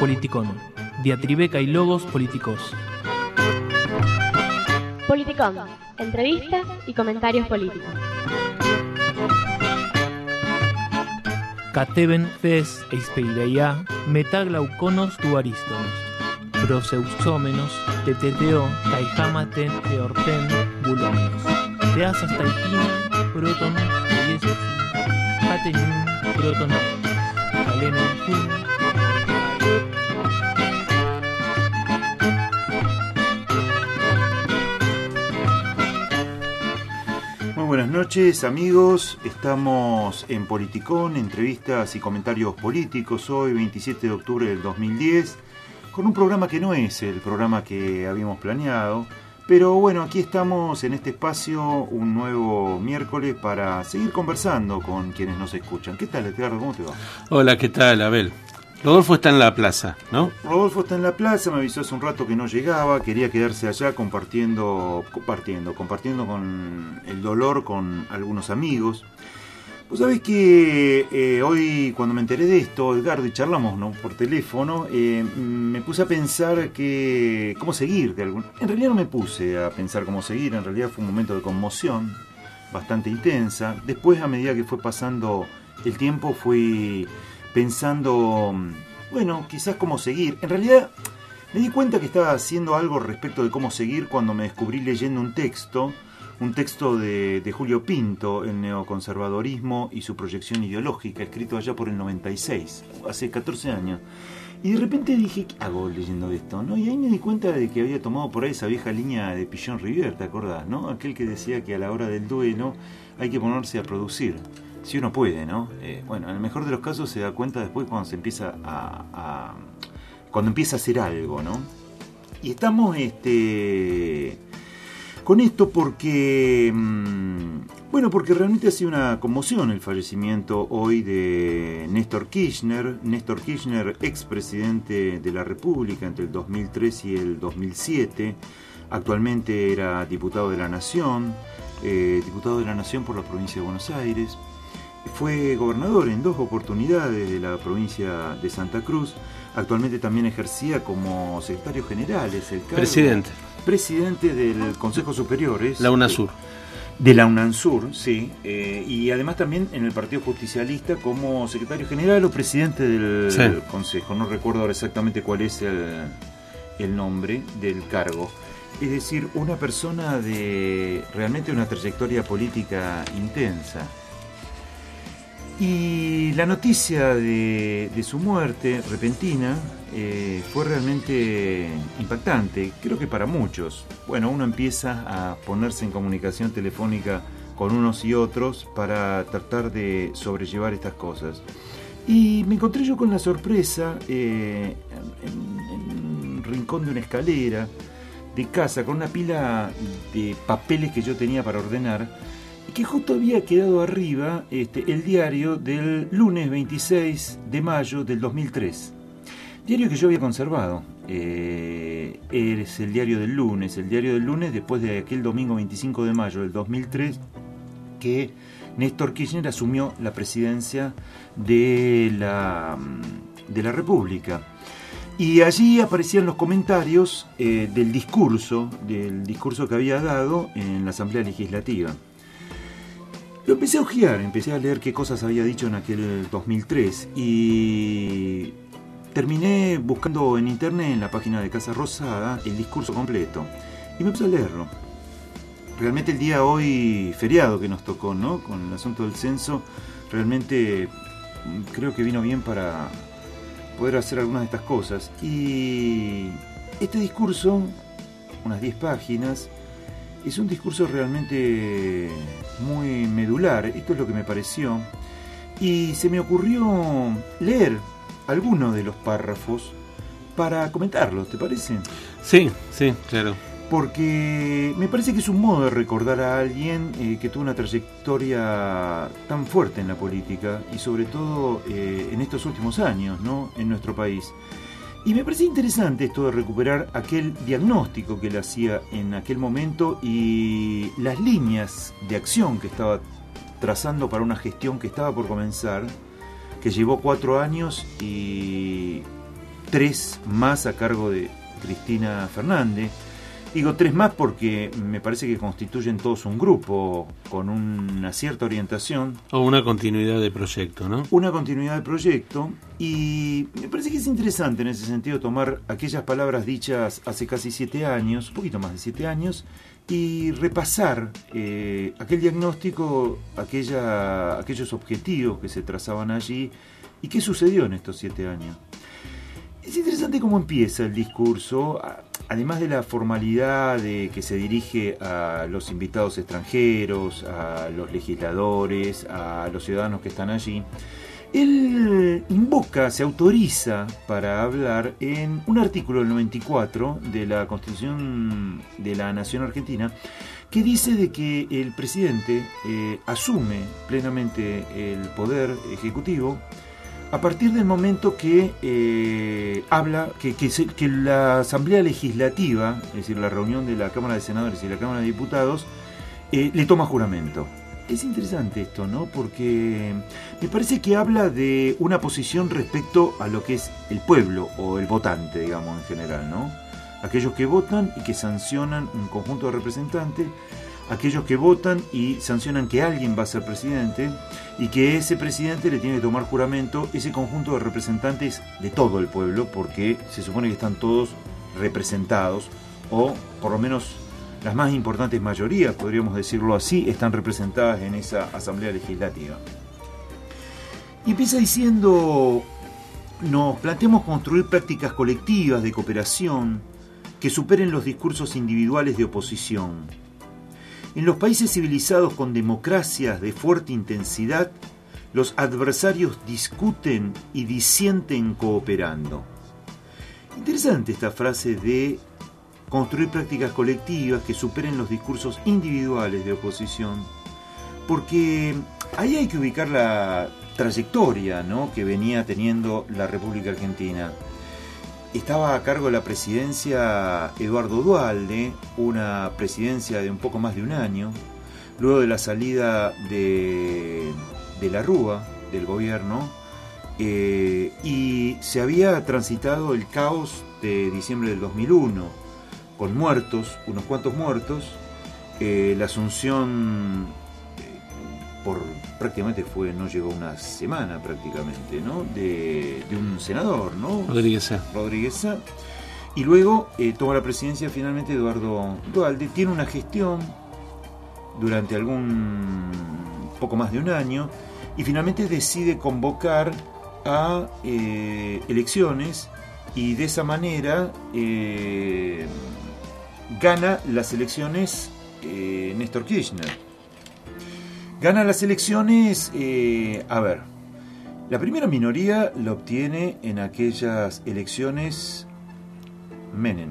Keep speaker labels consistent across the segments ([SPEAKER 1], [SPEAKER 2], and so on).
[SPEAKER 1] Politicón. Diatribeca y logos políticos.
[SPEAKER 2] Politicón. Entrevistas y comentarios políticos.
[SPEAKER 1] Cateben fes eispeireia metaglauconos tu arístonos. Proseusómenos teteteo taijamaten eorten bulomenos. Teasas taipina proton yesus patenum proton alenon cum.
[SPEAKER 3] Buenas noches amigos, estamos en Politicón, entrevistas y comentarios políticos, hoy 27 de octubre del 2010, con un programa que no es el programa que habíamos planeado, pero bueno, aquí estamos en este espacio un nuevo miércoles para seguir conversando con quienes nos escuchan. ¿Qué tal, Edgardo? ¿Cómo te va?
[SPEAKER 4] Hola, ¿qué tal, Abel? Rodolfo está en la plaza, ¿no?
[SPEAKER 3] Rodolfo está en la plaza, me avisó hace un rato que no llegaba, quería quedarse allá compartiendo con el dolor con algunos amigos. Vos sabés que hoy cuando me enteré de esto, Edgardo, y charlamos, ¿no?, por teléfono, me puse a pensar que cómo seguir. En realidad no me puse a pensar cómo seguir, en realidad fue un momento de conmoción bastante intensa. Después, a medida que fue pasando el tiempo, fui pensando, bueno, quizás cómo seguir. En realidad me di cuenta que estaba haciendo algo respecto de cómo seguir cuando me descubrí leyendo un texto de Julio Pinto, El neoconservadorismo y su proyección ideológica, escrito allá por el 96, hace 14 años. Y de repente dije, ¿qué hago leyendo esto?, ¿no? Y ahí me di cuenta de que había tomado por ahí esa vieja línea de Pillon Rivière, ¿te acordás?, ¿no? Aquel que decía que a la hora del duelo hay que ponerse a producir. Si uno puede, ¿no? Bueno, en el mejor de los casos se da cuenta después cuando se empieza cuando empieza a hacer algo, ¿no? Y estamos con esto porque porque realmente ha sido una conmoción el fallecimiento hoy de Néstor Kirchner, expresidente de la República entre el 2003 y el 2007. Actualmente era diputado de la Nación por la provincia de Buenos Aires. Fue gobernador en 2 oportunidades de la provincia de Santa Cruz. Actualmente también ejercía como secretario general, es el cargo. Presidente del Consejo Superior.
[SPEAKER 4] La UNASUR.
[SPEAKER 3] De la UNASUR, sí. Y además también en el Partido Justicialista como secretario general o presidente del Consejo. No recuerdo ahora exactamente cuál es el nombre del cargo. Es decir, una persona de realmente una trayectoria política intensa. Y la noticia de su muerte repentina fue realmente impactante, creo que para muchos. Bueno, uno empieza a ponerse en comunicación telefónica con unos y otros para tratar de sobrellevar estas cosas. Y me encontré yo con la sorpresa en un rincón de una escalera de casa con una pila de papeles que yo tenía para ordenar, que justo había quedado arriba el diario del lunes 26 de mayo del 2003. Diario que yo había conservado. Es el diario del lunes después de aquel domingo 25 de mayo del 2003 que Néstor Kirchner asumió la presidencia de la República. Y allí aparecían los comentarios del discurso que había dado en la Asamblea Legislativa. Lo empecé a hojear, empecé a leer qué cosas había dicho en aquel 2003 y terminé buscando en internet, en la página de Casa Rosada, el discurso completo y me puse a leerlo. Realmente el día hoy feriado que nos tocó, ¿no?, con el asunto del censo, realmente creo que vino bien para poder hacer algunas de estas cosas. Y este discurso, unas 10 páginas, es un discurso realmente muy medular, esto es lo que me pareció, y se me ocurrió leer algunos de los párrafos para comentarlos, ¿te parece?
[SPEAKER 4] Sí, claro.
[SPEAKER 3] Porque me parece que es un modo de recordar a alguien que tuvo una trayectoria tan fuerte en la política y sobre todo en estos últimos años, ¿no?, en nuestro país. Y me parecía interesante esto de recuperar aquel diagnóstico que él hacía en aquel momento y las líneas de acción que estaba trazando para una gestión que estaba por comenzar, que llevó 4 años y 3 más a cargo de Cristina Fernández. Digo 3 más porque me parece que constituyen todos un grupo con una cierta orientación.
[SPEAKER 4] O una continuidad de proyecto, ¿no?
[SPEAKER 3] Una continuidad de proyecto, y me parece que es interesante en ese sentido tomar aquellas palabras dichas hace casi 7 años, un poquito más de 7 años, y repasar aquel diagnóstico, aquellos objetivos que se trazaban allí y qué sucedió en estos 7 años. Es interesante cómo empieza el discurso, además de la formalidad de que se dirige a los invitados extranjeros, a los legisladores, a los ciudadanos que están allí. Él invoca, se autoriza para hablar en un artículo del 94 de la Constitución de la Nación Argentina, que dice de que el presidente asume plenamente el poder ejecutivo a partir del momento que habla, que la Asamblea Legislativa, es decir, la reunión de la Cámara de Senadores y la Cámara de Diputados, le toma juramento. Es interesante esto, ¿no? Porque me parece que habla de una posición respecto a lo que es el pueblo o el votante, digamos, en general, ¿no? Aquellos que votan y que sancionan un conjunto de representantes, aquellos que votan y sancionan que alguien va a ser presidente y que ese presidente le tiene que tomar juramento, ese conjunto de representantes de todo el pueblo, porque se supone que están todos representados, o por lo menos las más importantes mayorías, podríamos decirlo así, están representadas en esa Asamblea Legislativa. Y empieza diciendo, nos planteamos construir prácticas colectivas de cooperación que superen los discursos individuales de oposición. En los países civilizados con democracias de fuerte intensidad, los adversarios discuten y disienten cooperando. Interesante esta frase de construir prácticas colectivas que superen los discursos individuales de oposición, porque ahí hay que ubicar la trayectoria, ¿no?, que venía teniendo la República Argentina. Estaba a cargo de la presidencia Eduardo Duhalde, una presidencia de un poco más de un año, luego de la salida de la Rúa, del gobierno, y se había transitado el caos de diciembre del 2001, con muertos, unos cuantos muertos, la asunción por prácticamente no llegó una semana prácticamente, ¿no?, de un senador, ¿no?, Rodríguez Sá, y luego toma la presidencia finalmente Eduardo Duhalde. Tiene una gestión durante poco más de un año y finalmente decide convocar a elecciones, y de esa manera gana las elecciones Néstor Kirchner. Gana las elecciones, la primera minoría la obtiene en aquellas elecciones Menem.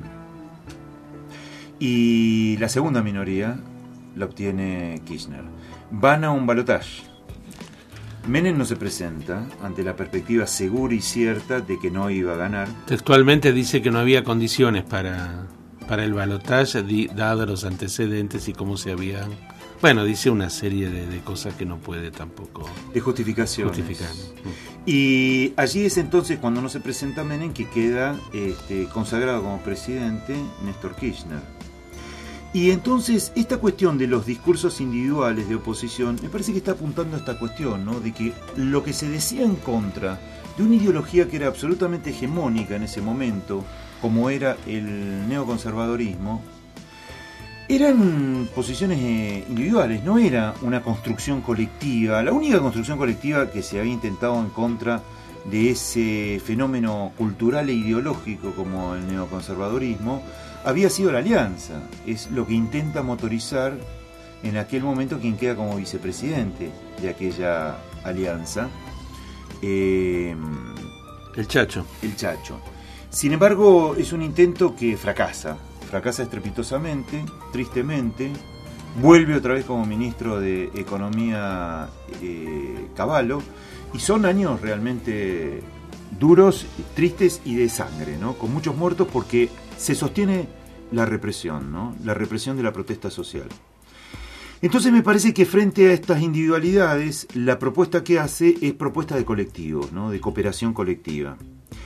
[SPEAKER 3] Y la segunda minoría la obtiene Kirchner. Van a un balotaje. Menem no se presenta ante la perspectiva segura y cierta de que no iba a ganar.
[SPEAKER 4] Textualmente dice que no había condiciones para el balotaje, dados los antecedentes y cómo se habían... Bueno, dice una serie de cosas que no puede tampoco...
[SPEAKER 3] De justificaciones. Y allí es entonces cuando no se presenta Menem que queda consagrado como presidente Néstor Kirchner. Y entonces esta cuestión de los discursos individuales de oposición me parece que está apuntando a esta cuestión, ¿no?, de que lo que se decía en contra de una ideología que era absolutamente hegemónica en ese momento, como era el neoconservadorismo, eran posiciones individuales, no era una construcción colectiva. La única construcción colectiva que se había intentado en contra de ese fenómeno cultural e ideológico como el neoconservadorismo había sido la alianza. Es lo que intenta motorizar en aquel momento quien queda como vicepresidente de aquella alianza,
[SPEAKER 4] el Chacho.
[SPEAKER 3] Sin embargo, es un intento que fracasa estrepitosamente, tristemente. Vuelve otra vez como ministro de Economía Cavallo, y son años realmente duros, tristes y de sangre, ¿no?, con muchos muertos, porque se sostiene la represión, ¿no?, la represión de la protesta social. Entonces me parece que frente a estas individualidades, la propuesta que hace es propuesta de colectivos, ¿no?, de cooperación colectiva.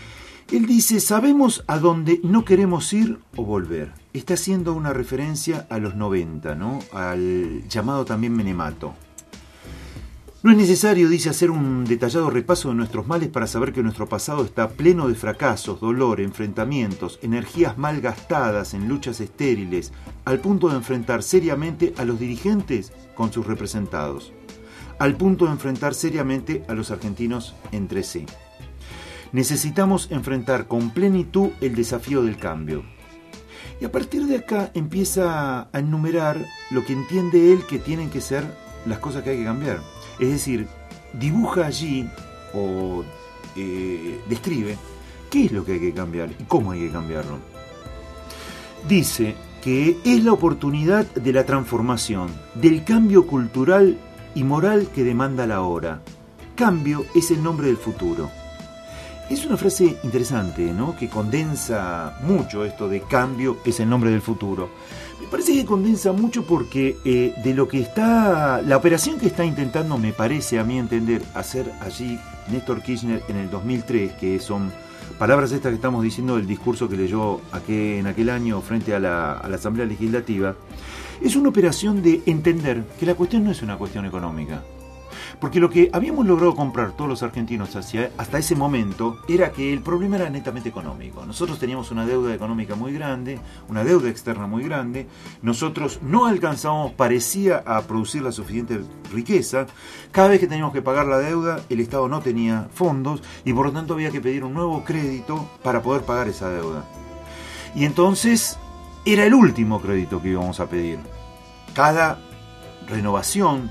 [SPEAKER 3] Él dice, sabemos a dónde no queremos ir o volver. Está haciendo una referencia a los 90, ¿no? Al llamado también menemato. No es necesario, dice, hacer un detallado repaso de nuestros males para saber que nuestro pasado está pleno de fracasos, dolor, enfrentamientos, energías mal gastadas en luchas estériles, al punto de enfrentar seriamente a los dirigentes con sus representados, al punto de enfrentar seriamente a los argentinos entre sí. Necesitamos enfrentar con plenitud el desafío del cambio. Y a partir de acá empieza a enumerar lo que entiende él que tienen que ser las cosas que hay que cambiar. Es decir, dibuja allí o describe qué es lo que hay que cambiar y cómo hay que cambiarlo. Dice que es la oportunidad de la transformación, del cambio cultural y moral que demanda la hora. Cambio es el nombre del futuro. Es una frase interesante, ¿no? Que condensa mucho esto de cambio es el nombre del futuro. Me parece que condensa mucho porque de lo que está... La operación que está intentando, me parece a mí entender, hacer allí Néstor Kirchner en el 2003, que son palabras estas que estamos diciendo del discurso que leyó en aquel año frente a la Asamblea Legislativa, es una operación de entender que la cuestión no es una cuestión económica. Porque lo que habíamos logrado comprar todos los argentinos hasta ese momento era que el problema era netamente económico. Nosotros teníamos una deuda económica muy grande, una deuda externa muy grande. Nosotros no alcanzábamos, parecía, a producir la suficiente riqueza. Cada vez que teníamos que pagar la deuda, el Estado no tenía fondos y por lo tanto había que pedir un nuevo crédito para poder pagar esa deuda. Y entonces era el último crédito que íbamos a pedir. Cada renovación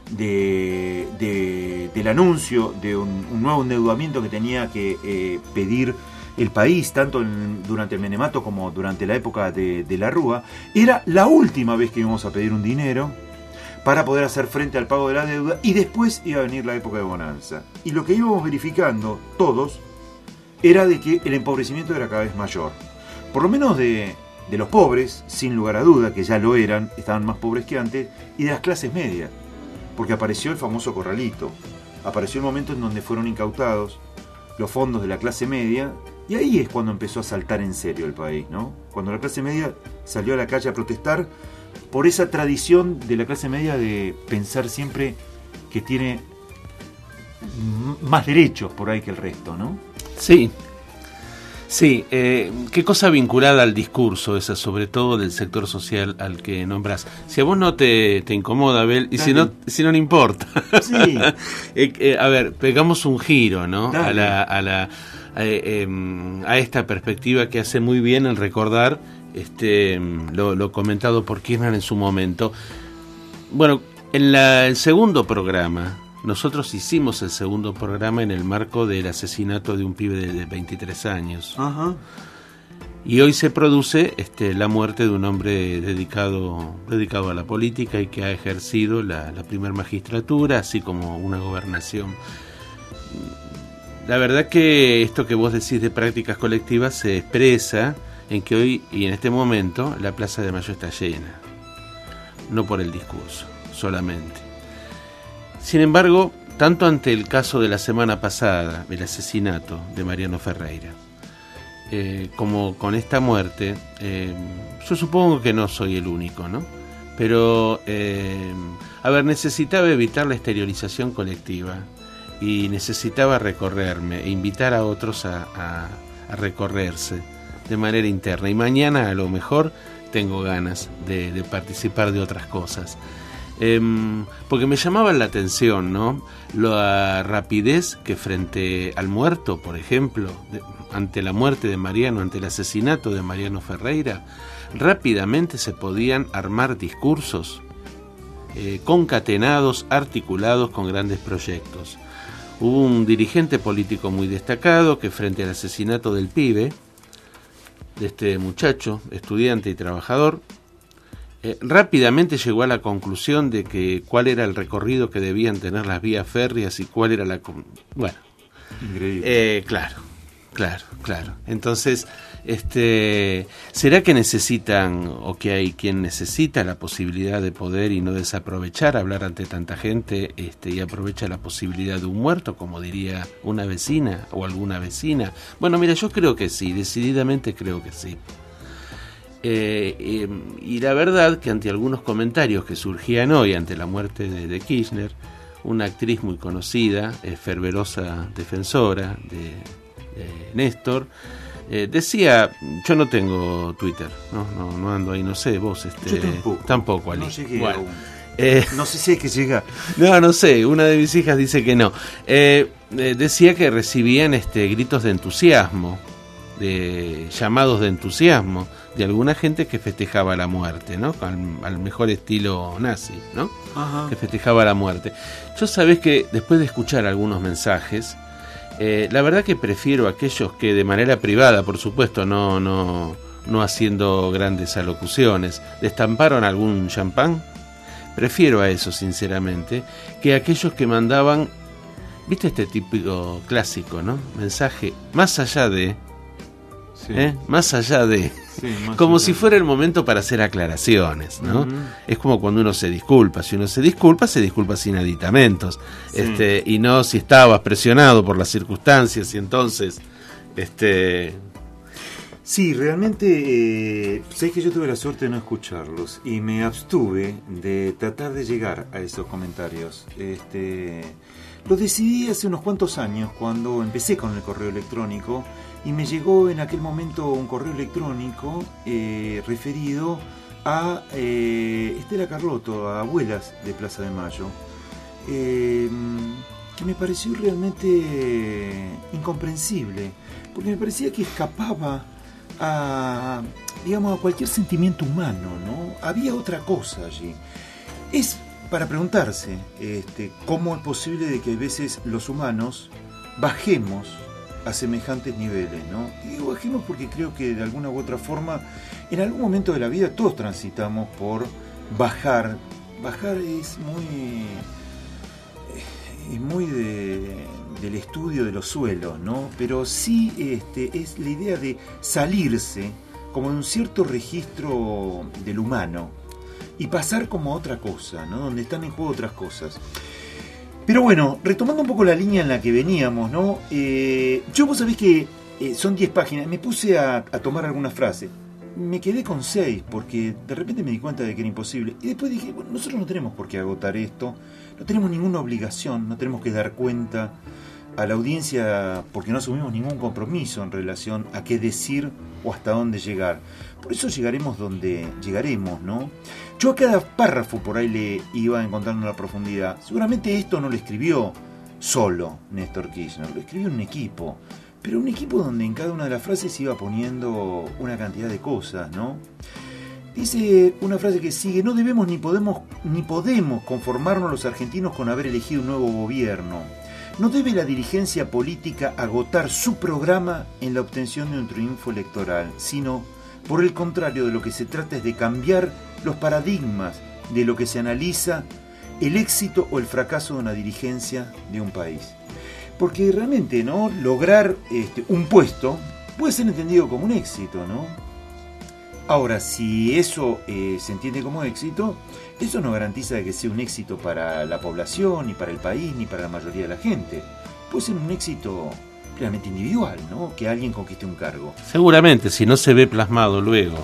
[SPEAKER 3] del anuncio de un nuevo endeudamiento que tenía que pedir el país, tanto durante el menemato como durante la época de la Rúa, era la última vez que íbamos a pedir un dinero para poder hacer frente al pago de la deuda, y después iba a venir la época de bonanza. Y lo que íbamos verificando todos era de que el empobrecimiento era cada vez mayor. Por lo menos de los pobres, sin lugar a duda, que ya lo eran, estaban más pobres que antes, y de las clases medias. Porque apareció el famoso corralito, apareció el momento en donde fueron incautados los fondos de la clase media, y ahí es cuando empezó a saltar en serio el país, ¿no? Cuando la clase media salió a la calle a protestar por esa tradición de la clase media de pensar siempre que tiene más derechos por ahí que el resto, ¿no?
[SPEAKER 4] Sí. Sí, qué cosa vinculada al discurso esa, sobre todo del sector social al que nombras. Si a vos no te incomoda, Abel, y si no importa. Sí. A ver, pegamos un giro, ¿no? A esta perspectiva que hace muy bien el recordar lo comentado por Kirchner en su momento. Bueno, en el segundo programa, nosotros hicimos el segundo programa en el marco del asesinato de un pibe de 23 años. Ajá. Y hoy se produce la muerte de un hombre dedicado a la política y que ha ejercido la primer magistratura, así como una gobernación. La verdad que esto que vos decís de prácticas colectivas se expresa en que hoy y en este momento la Plaza de Mayo está llena. No por el discurso solamente. Sin embargo, tanto ante el caso de la semana pasada, el asesinato de Mariano Ferreira, como con esta muerte, yo supongo que no soy el único, ¿no? Pero, necesitaba evitar la exteriorización colectiva y necesitaba recorrerme e invitar a otros a recorrerse de manera interna. Y mañana, a lo mejor, tengo ganas de participar de otras cosas. Porque me llamaba la atención, ¿no? La rapidez que frente al muerto, por ejemplo, ante la muerte de Mariano, ante el asesinato de Mariano Ferreira, rápidamente se podían armar discursos concatenados, articulados con grandes proyectos. Hubo un dirigente político muy destacado que frente al asesinato del pibe, de este muchacho, estudiante y trabajador, rápidamente llegó a la conclusión de que cuál era el recorrido que debían tener las vías férreas y cuál era la... Bueno,
[SPEAKER 3] increíble.
[SPEAKER 4] Claro, Claro. Entonces, ¿será que necesitan, o que hay quien necesita la posibilidad de poder y no desaprovechar, hablar ante tanta gente, y aprovecha la posibilidad de un muerto, como diría una vecina o alguna vecina? Bueno, mira, yo creo que sí, decididamente creo que sí. Y la verdad que ante algunos comentarios que surgían hoy ante la muerte de Kirchner, una actriz muy conocida, fervorosa defensora de Néstor, decía, yo no tengo Twitter, no ando ahí, no sé, vos
[SPEAKER 3] yo
[SPEAKER 4] tampoco Ali.
[SPEAKER 3] No llegué
[SPEAKER 4] bueno,
[SPEAKER 3] aún. No sé si hay que llegar.
[SPEAKER 4] No sé, una de mis hijas dice que no. Decía que recibían gritos de entusiasmo, de llamados de entusiasmo de alguna gente que festejaba la muerte, ¿no? Al mejor estilo nazi, ¿no?
[SPEAKER 3] Ajá.
[SPEAKER 4] Que festejaba la muerte. Yo sabés que después de escuchar algunos mensajes, la verdad que prefiero a aquellos que de manera privada, por supuesto, no haciendo grandes alocuciones, destamparon algún champán. Prefiero a eso, sinceramente, que a aquellos que mandaban, ¿viste este típico clásico, no? Mensaje más allá de...
[SPEAKER 3] Sí.
[SPEAKER 4] Más allá de...
[SPEAKER 3] Sí,
[SPEAKER 4] como si fuera el momento para hacer aclaraciones, ¿no?
[SPEAKER 3] Uh-huh.
[SPEAKER 4] Es como cuando uno se disculpa. Si uno se disculpa sin aditamentos.
[SPEAKER 3] Sí.
[SPEAKER 4] Y no si estabas presionado por las circunstancias y entonces...
[SPEAKER 3] Sí, realmente, sé que yo tuve la suerte de no escucharlos y me abstuve de tratar de llegar a esos comentarios. Lo decidí hace unos cuantos años cuando empecé con el correo electrónico y me llegó en aquel momento un correo electrónico referido a Estela Carlotto, a Abuelas de Plaza de Mayo, que me pareció realmente incomprensible, porque me parecía que escapaba a cualquier sentimiento humano, ¿no? Había otra cosa allí. Es para preguntarse cómo es posible de que a veces los humanos bajemos a semejantes niveles, ¿no? Y digo bajemos porque creo que de alguna u otra forma en algún momento de la vida todos transitamos por bajar. Bajar es muy del estudio de los suelos, ¿no? Pero sí es la idea de salirse como de un cierto registro del humano y pasar como a otra cosa, ¿no? Donde están en juego otras cosas. Pero bueno, retomando un poco la línea en la que veníamos, ¿no? Vos sabés que son 10 páginas, me puse a tomar algunas frases. Me quedé con 6 porque de repente me di cuenta de que era imposible. Y después dije, bueno, nosotros no tenemos por qué agotar esto, no tenemos ninguna obligación, no tenemos que dar cuenta a la audiencia porque no asumimos ningún compromiso en relación a qué decir o hasta dónde llegar. Por eso llegaremos donde llegaremos, ¿no? Yo a cada párrafo por ahí le iba encontrando la profundidad. Seguramente esto no lo escribió solo Néstor Kirchner, lo escribió en un equipo. Pero un equipo donde en cada una de las frases iba poniendo una cantidad de cosas, ¿no? Dice una frase que sigue: no debemos ni podemos conformarnos los argentinos con haber elegido un nuevo gobierno. No debe la dirigencia política agotar su programa en la obtención de un triunfo electoral, sino, por el contrario, de lo que se trata es de cambiar los paradigmas de lo que se analiza el éxito o el fracaso de una dirigencia de un país. Porque realmente, ¿no? Lograr un puesto puede ser entendido como un éxito, ¿no? Ahora, si eso se entiende como éxito, eso no garantiza que sea un éxito para la población, ni para el país, ni para la mayoría de la gente. Puede ser un éxito plenamente individual, ¿no? Que alguien conquiste un cargo.
[SPEAKER 4] Seguramente, si no se ve plasmado luego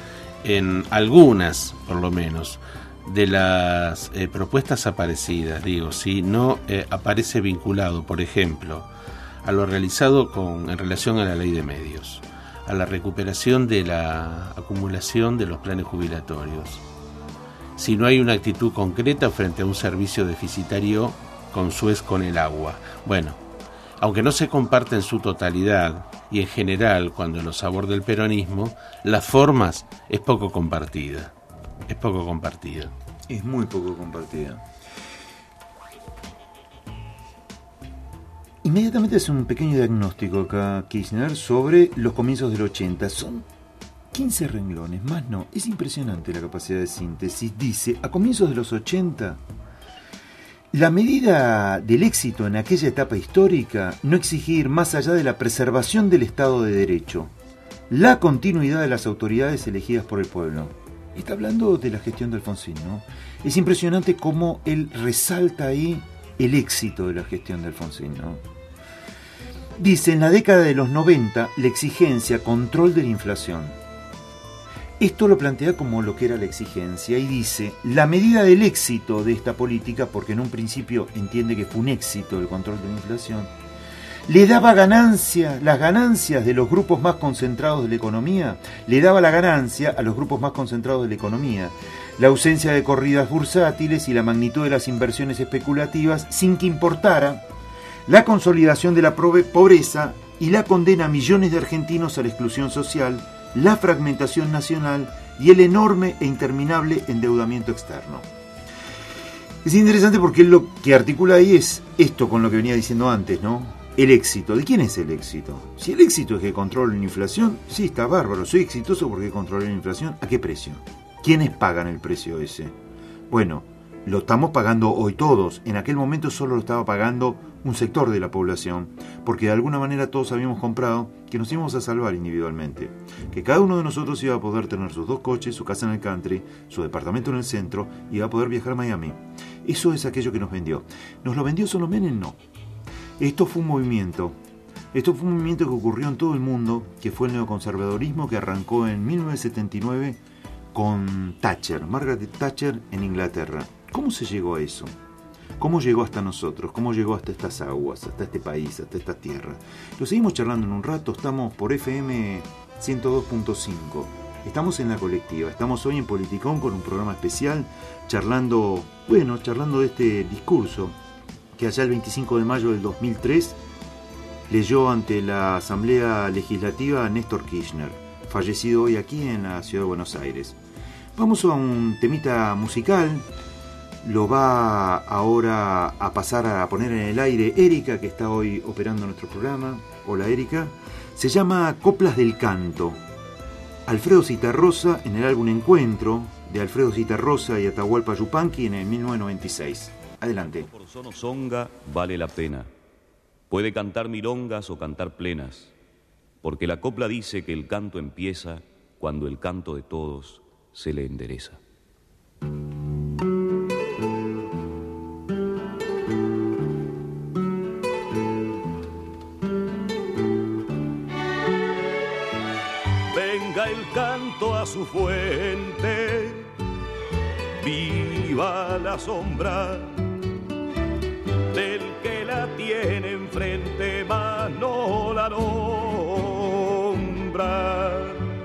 [SPEAKER 4] en algunas, por lo menos, de las propuestas aparecidas, si no aparece vinculado, por ejemplo, a lo realizado en relación a la ley de medios, a la recuperación de la acumulación de los planes jubilatorios, si no hay una actitud concreta frente a un servicio deficitario con Suez con el agua. Bueno, aunque no se comparte en su totalidad y en general cuando los aborda el peronismo, las formas es poco compartida. Es poco compartida.
[SPEAKER 3] Es muy poco compartida. Inmediatamente hace un pequeño diagnóstico acá Kirchner sobre los comienzos del 80. Son 15 renglones, más no. Es impresionante la capacidad de síntesis. Dice, a comienzos de los 80, La medida del éxito en aquella etapa histórica no exigía ir más allá de la preservación del Estado de Derecho, la continuidad de las autoridades elegidas por el pueblo. Está hablando de la gestión de Alfonsín, ¿no? Es impresionante cómo él resalta ahí el éxito de la gestión de Alfonsín, ¿no? Dice, en la década de los 90, la exigencia, control de la inflación. Esto lo plantea como lo que era la exigencia y dice, la medida del éxito de esta política, porque en un principio entiende que fue un éxito el control de la inflación, le daba las ganancias de los grupos más concentrados de la economía, le daba la ganancia a los grupos más concentrados de la economía, la ausencia de corridas bursátiles y la magnitud de las inversiones especulativas sin que importara la consolidación de la pobreza y la condena a millones de argentinos a la exclusión social, la fragmentación nacional y el enorme e interminable endeudamiento externo. Es interesante porque él lo que articula ahí es esto con lo que venía diciendo antes, ¿no? El éxito. ¿De quién es el éxito? Si el éxito es que controlo la inflación, sí, está bárbaro. Soy exitoso porque controlé la inflación. ¿A qué precio? ¿Quiénes pagan el precio ese? Bueno, lo estamos pagando hoy todos. En aquel momento solo lo estaba pagando un sector de la población, porque de alguna manera todos habíamos comprado que nos íbamos a salvar individualmente, que cada uno de nosotros iba a poder tener sus 2 coches, su casa en el country, su departamento en el centro, y iba a poder viajar a Miami. Eso es aquello que nos vendió. ¿Nos lo vendió solo Menem? No. Esto fue un movimiento que ocurrió en todo el mundo, que fue el neoconservadorismo que arrancó en 1979 con Thatcher, Margaret Thatcher en Inglaterra. ¿Cómo se llegó a eso? ¿Cómo llegó hasta nosotros? ¿Cómo llegó hasta estas aguas, hasta este país, hasta esta tierra? Lo seguimos charlando en un rato, estamos por FM 102.5. Estamos en La Colectiva, estamos hoy en Politicón con un programa especial charlando de este discurso que allá el 25 de mayo del 2003 leyó ante la Asamblea Legislativa Néstor Kirchner, fallecido hoy aquí en la ciudad de Buenos Aires. Vamos a un temita musical. Lo va ahora a pasar a poner en el aire Erika, que está hoy operando nuestro programa. Hola Erika. Se llama Coplas del Canto. Alfredo Zitarrosa en el álbum Encuentro, de Alfredo Zitarrosa y Atahualpa Yupanqui en el 1996. Adelante.
[SPEAKER 5] Por sonosonga vale la pena. Puede cantar milongas o cantar plenas, porque la copla dice que el canto empieza cuando el canto de todos se le endereza. El canto a su fuente, viva la sombra del que la tiene enfrente, mas no la nombra.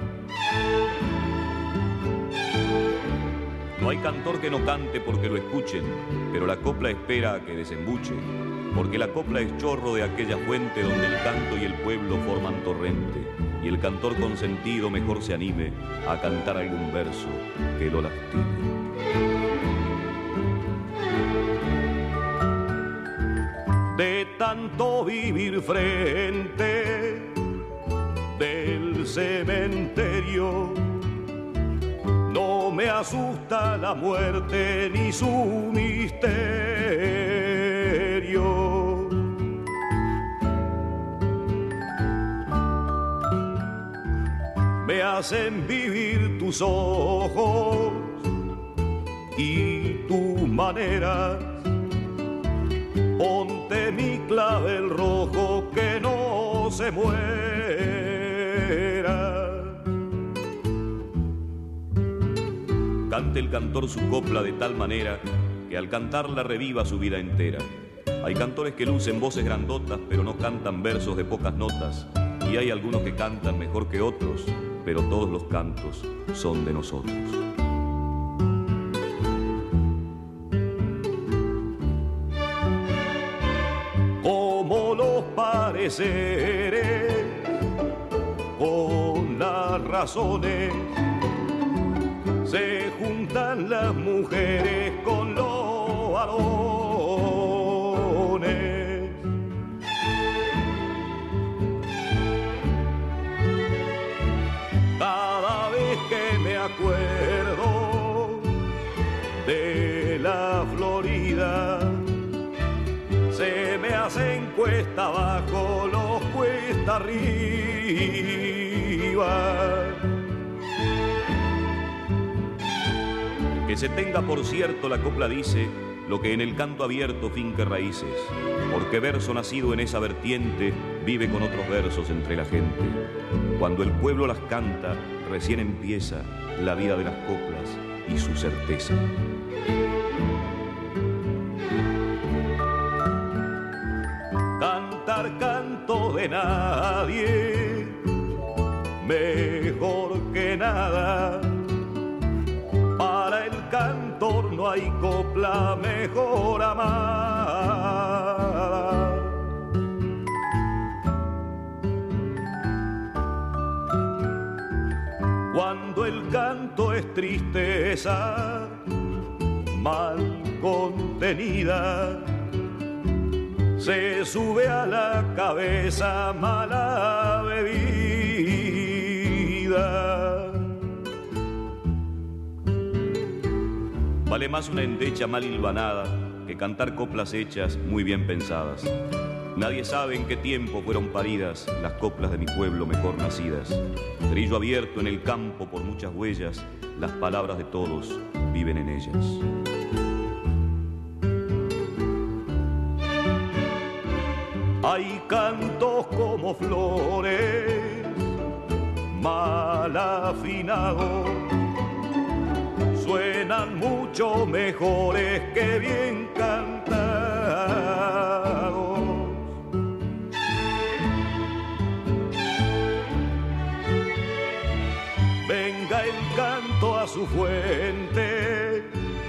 [SPEAKER 5] No hay cantor que no cante porque lo escuchen, pero la copla espera a que desembuche, porque la copla es chorro de aquella fuente donde el canto y el pueblo forman torrente, y el cantor consentido mejor se anime a cantar algún verso que lo lastime. De tanto vivir frente del cementerio, no me asusta la muerte ni su misterio. Me hacen vivir tus ojos y tus maneras. Ponte mi clavel rojo que no se muera. Cante el cantor su copla de tal manera que al cantarla reviva su vida entera. Hay cantores que lucen voces grandotas pero no cantan versos de pocas notas, y hay algunos que cantan mejor que otros, pero todos los cantos son de nosotros. Como los pareceres con las razones, se juntan las mujeres con los varones. Cada vez que me acuerdo de la Florida, cuesta abajo, los cuesta arriba. Que se tenga por cierto, la copla dice, lo que en el canto abierto finque raíces, porque verso nacido en esa vertiente vive con otros versos entre la gente. Cuando el pueblo las canta, recién empieza la vida de las coplas y su certeza. Cantar canto de nadie, mejor que nada. Para el cantor no hay copla mejor amada. Cuando el canto es tristeza mal contenida, se sube a la cabeza mala bebida. Vale más una endecha mal hilvanada que cantar coplas hechas muy bien pensadas. Nadie sabe en qué tiempo fueron paridas las coplas de mi pueblo mejor nacidas. Trillo abierto en el campo por muchas huellas, las palabras de todos viven en ellas. Hay cantos como flores mal afinados, suenan mucho mejores que bien cantados. Venga el canto a su fuente,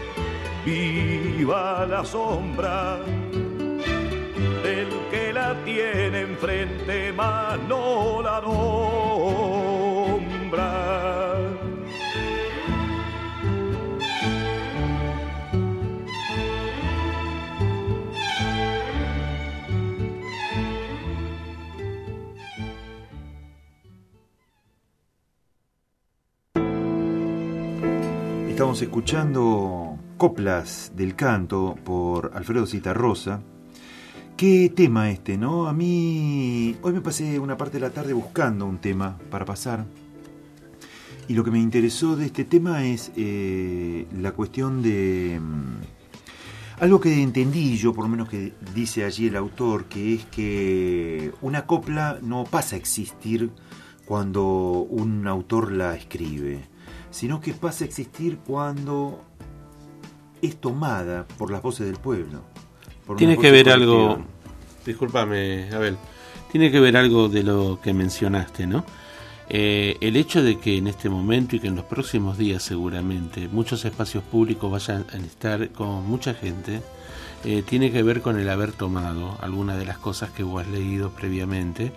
[SPEAKER 5] viva la sombra del que la tiene enfrente, mas no la nombra.
[SPEAKER 3] Estamos escuchando Coplas del Canto por Alfredo Zitarrosa. Qué tema este, ¿no? A mí hoy me pasé una parte de la tarde buscando un tema para pasar. Y lo que me interesó de este tema es la cuestión de algo que entendí yo, por lo menos que dice allí el autor, que es que una copla no pasa a existir cuando un autor la escribe, sino que pasa a existir cuando es tomada por las voces del pueblo.
[SPEAKER 4] Tiene que ver algo, discúlpame, Abel, tiene que ver algo de lo que mencionaste, ¿no? El hecho de que en este momento y que en los próximos días seguramente muchos espacios públicos vayan a estar con mucha gente, tiene que ver con el haber tomado algunas de las cosas que vos has leído previamente,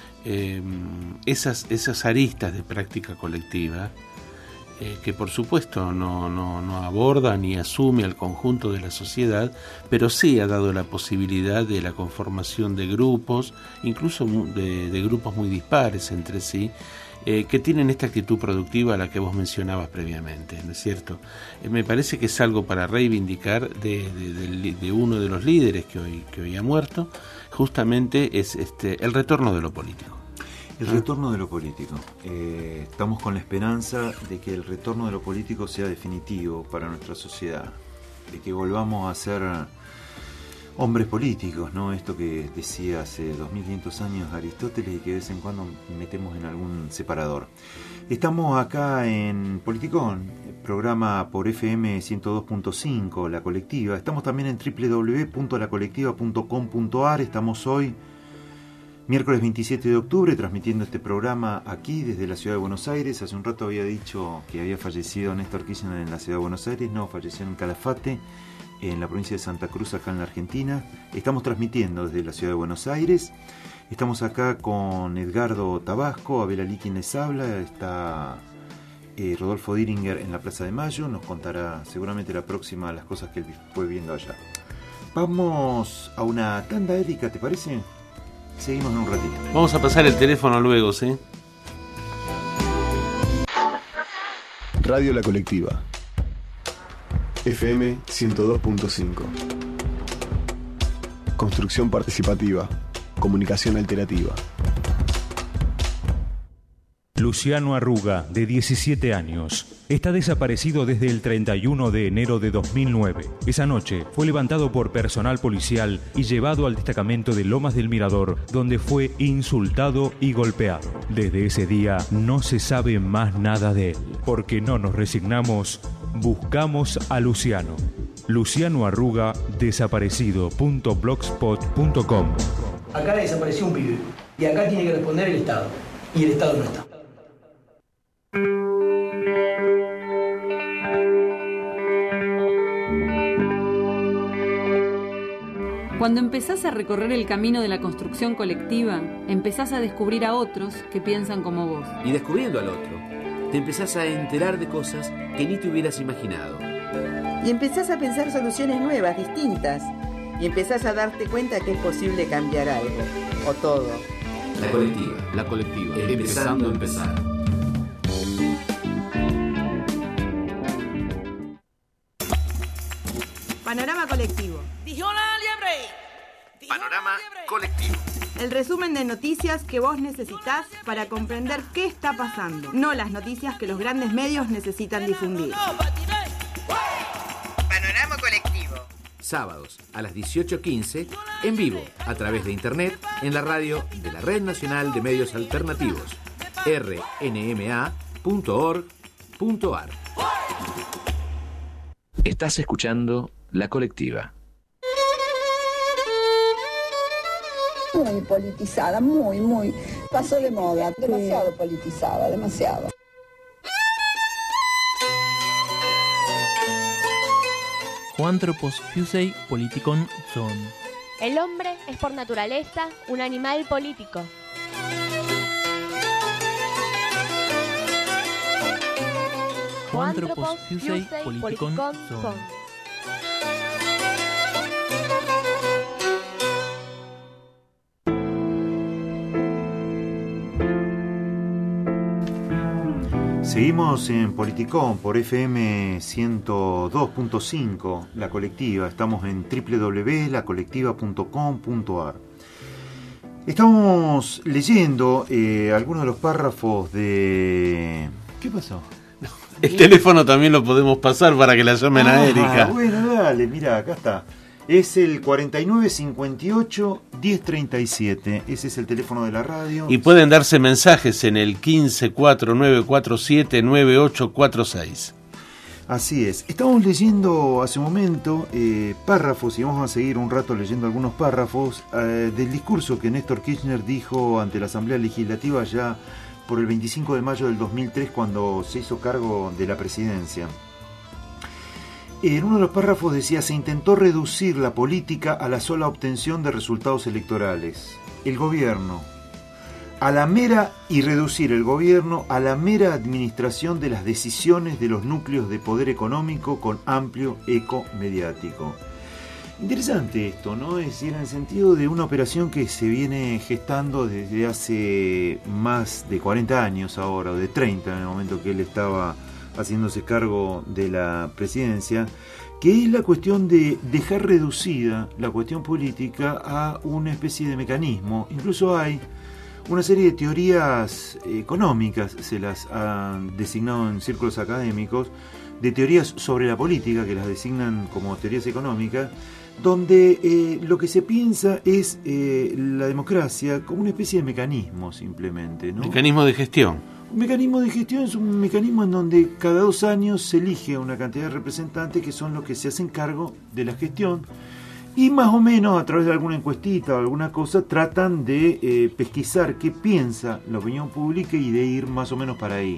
[SPEAKER 4] esas aristas de práctica colectiva, que por supuesto no aborda ni asume al conjunto de la sociedad, pero sí ha dado la posibilidad de la conformación de grupos, incluso de grupos muy dispares entre sí, que tienen esta actitud productiva a la que vos mencionabas previamente, ¿no es cierto? Me parece que es algo para reivindicar de uno de los líderes que hoy ha muerto, justamente es el retorno de lo político.
[SPEAKER 3] El retorno de lo político. Estamos con la esperanza de que el retorno de lo político sea definitivo para nuestra sociedad, de que volvamos a ser hombres políticos, ¿no? Esto que decía hace 2500 años Aristóteles y que de vez en cuando metemos en algún separador. Estamos acá en Politicón, programa por FM 102.5, La Colectiva. Estamos también en www.lacolectiva.com.ar. Estamos hoy miércoles 27 de octubre, transmitiendo este programa aquí desde la ciudad de Buenos Aires. Hace un rato había dicho que había fallecido Néstor Kirchner en la ciudad de Buenos Aires. No, falleció en Calafate, en la provincia de Santa Cruz, acá en la Argentina. Estamos transmitiendo desde la ciudad de Buenos Aires. Estamos acá con Edgardo Tabasco, Abel Ali quien les habla. Está Rodolfo Diringer en la Plaza de Mayo. Nos contará seguramente la próxima las cosas que él fue viendo allá. Vamos a una tanda, Erika, ¿te parece? Seguimos en un ratito.
[SPEAKER 4] Vamos a pasar el teléfono luego, ¿sí?
[SPEAKER 6] Radio La Colectiva, FM 102.5. Construcción participativa, Comunicación Alternativa.
[SPEAKER 7] Luciano Arruga, de 17 años, está desaparecido desde el 31 de enero de 2009. Esa noche fue levantado por personal policial y llevado al destacamento de Lomas del Mirador, donde fue insultado y golpeado. Desde ese día no se sabe más nada de él. Porque no nos resignamos, buscamos a Luciano. Luciano Arruga, desaparecido.blogspot.com.
[SPEAKER 8] Acá desapareció un pibe y acá tiene que responder el Estado. Y el Estado no está.
[SPEAKER 9] Cuando empezás a recorrer el camino de la construcción colectiva, empezás a descubrir a otros que piensan como vos.
[SPEAKER 10] Y descubriendo al otro, te empezás a enterar de cosas que ni te hubieras imaginado.
[SPEAKER 11] Y empezás a pensar soluciones nuevas, distintas. Y empezás a darte cuenta que es posible cambiar algo, o todo.
[SPEAKER 10] La colectiva. Empezando a empezar.
[SPEAKER 12] Panorama colectivo.
[SPEAKER 10] Panorama colectivo.
[SPEAKER 12] El resumen de noticias que vos necesitas para comprender qué está pasando, no las noticias que los grandes medios necesitan difundir.
[SPEAKER 11] Panorama colectivo.
[SPEAKER 10] Sábados a las 18:15, en vivo, a través de internet, en la radio de la Red Nacional de Medios Alternativos, rnma.org.ar. Estás escuchando La Colectiva.
[SPEAKER 13] Muy politizada, muy. Pasó de moda, demasiado politizada, demasiado.
[SPEAKER 1] Juantropos fusei politikon son.
[SPEAKER 2] El hombre es por naturaleza un animal político.
[SPEAKER 1] Juantropos fusei politikon son.
[SPEAKER 3] Seguimos en Politicón por FM 102.5, La Colectiva. Estamos en www.lacolectiva.com.ar. Estamos leyendo algunos de los párrafos de... ¿Qué pasó?
[SPEAKER 4] El teléfono también lo podemos pasar para que la llamen a Erika.
[SPEAKER 3] Bueno, dale, mira, acá está. Es el 4958-1037. Ese es el teléfono de la radio.
[SPEAKER 4] Y pueden darse mensajes en el 1549479846.
[SPEAKER 3] Así es. Estamos leyendo hace un momento párrafos, y vamos a seguir un rato leyendo algunos párrafos del discurso que Néstor Kirchner dijo ante la Asamblea Legislativa ya por el 25 de mayo del 2003, cuando se hizo cargo de la presidencia. En uno de los párrafos decía: se intentó reducir la política a la sola obtención de resultados electorales. El gobierno, reducir el gobierno a la mera administración de las decisiones de los núcleos de poder económico con amplio eco mediático. Interesante esto, ¿no? Es decir, en el sentido de una operación que se viene gestando desde hace más de 40 años ahora, o de 30 en el momento que él estaba haciéndose cargo de la presidencia, que es la cuestión de dejar reducida la cuestión política a una especie de mecanismo. Incluso hay una serie de teorías económicas, se las han designado en círculos académicos, de teorías sobre la política, que las designan como teorías económicas, donde lo que se piensa es la democracia como una especie de mecanismo, simplemente, ¿no?
[SPEAKER 4] Mecanismo de gestión.
[SPEAKER 3] Un mecanismo de gestión es un mecanismo en donde cada 2 años se elige una cantidad de representantes que son los que se hacen cargo de la gestión, y más o menos a través de alguna encuestita o alguna cosa tratan de pesquisar qué piensa la opinión pública y de ir más o menos para ahí.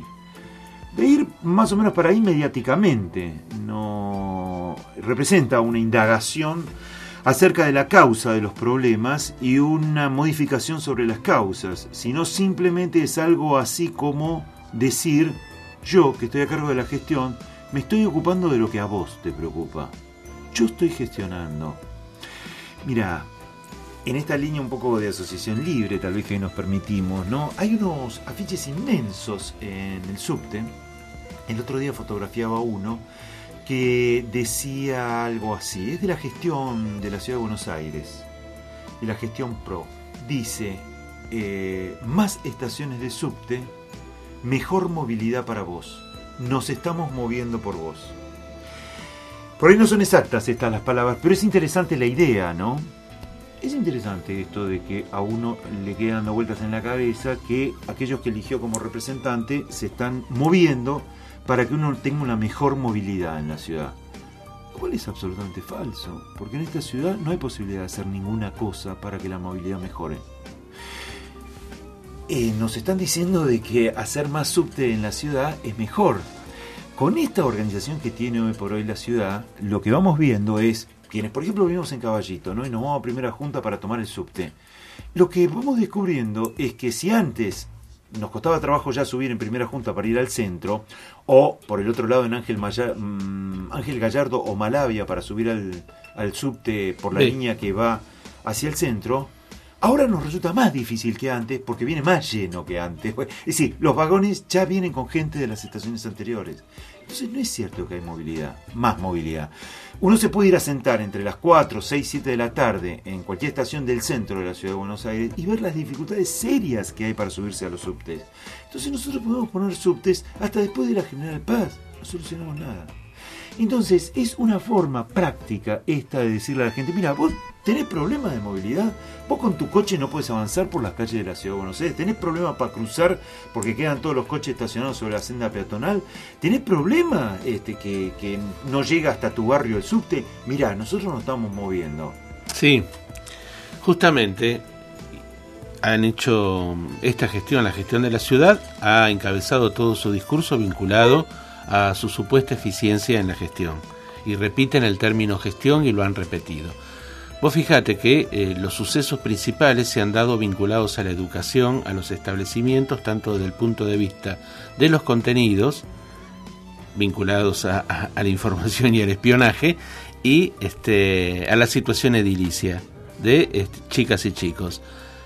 [SPEAKER 3] Mediáticamente. No representa una indagación acerca de la causa de los problemas y una modificación sobre las causas, sino simplemente es algo así como decir: yo, que estoy a cargo de la gestión, me estoy ocupando de lo que a vos te preocupa. Yo estoy gestionando. Mira, en esta línea un poco de asociación libre, tal vez, que nos permitimos, ¿no? Hay unos afiches inmensos en el subte. El otro día fotografiaba uno que decía algo así: es de la gestión de la Ciudad de Buenos Aires, de la gestión PRO. dice, más estaciones de subte, mejor movilidad para vos. Nos estamos moviendo por vos. Por ahí no son exactas estas las palabras, pero es interesante la idea, ¿no? Es interesante esto de que a uno le quedan dando vueltas en la cabeza que aquellos que eligió como representante se están moviendo para que uno tenga una mejor movilidad en la ciudad. Lo cual es absolutamente falso, porque en esta ciudad no hay posibilidad de hacer ninguna cosa para que la movilidad mejore. Nos están diciendo de que hacer más subte en la ciudad es mejor. Con esta organización que tiene hoy por hoy la ciudad, lo que vamos viendo es, quienes por ejemplo vivimos en Caballito, ¿no? Y nos vamos a Primera Junta para tomar el subte. Lo que vamos descubriendo es que si antes nos costaba trabajo ya subir en Primera Junta para ir al centro, o por el otro lado en Ángel Gallardo o Malavia para subir al subte por la línea que va hacia el centro, ahora nos resulta más difícil que antes porque viene más lleno que antes. Es decir, los vagones ya vienen con gente de las estaciones anteriores. Entonces no es cierto que hay movilidad, más movilidad. Uno se puede ir a sentar entre las 4, 6, 7 de la tarde en cualquier estación del centro de la ciudad de Buenos Aires y ver las dificultades serias que hay para subirse a los subtes. Entonces nosotros podemos poner subtes hasta después de la General Paz. No solucionamos nada. Entonces es una forma práctica esta de decirle a la gente, mira, vos tenés problemas de movilidad, vos con tu coche no podés avanzar por las calles de la ciudad de Buenos Aires, tenés problemas para cruzar porque quedan todos los coches estacionados sobre la senda peatonal, tenés problemas que no llega hasta tu barrio el subte, mirá, nosotros nos estamos moviendo.
[SPEAKER 4] Sí, justamente han hecho esta gestión, la gestión de la ciudad, ha encabezado todo su discurso vinculado a su supuesta eficiencia en la gestión, y repiten el término gestión y lo han repetido. Vos fijate que los sucesos principales se han dado vinculados a la educación, a los establecimientos, tanto desde el punto de vista de los contenidos, vinculados a la información y al espionaje, y a la situación edilicia de chicas y chicos.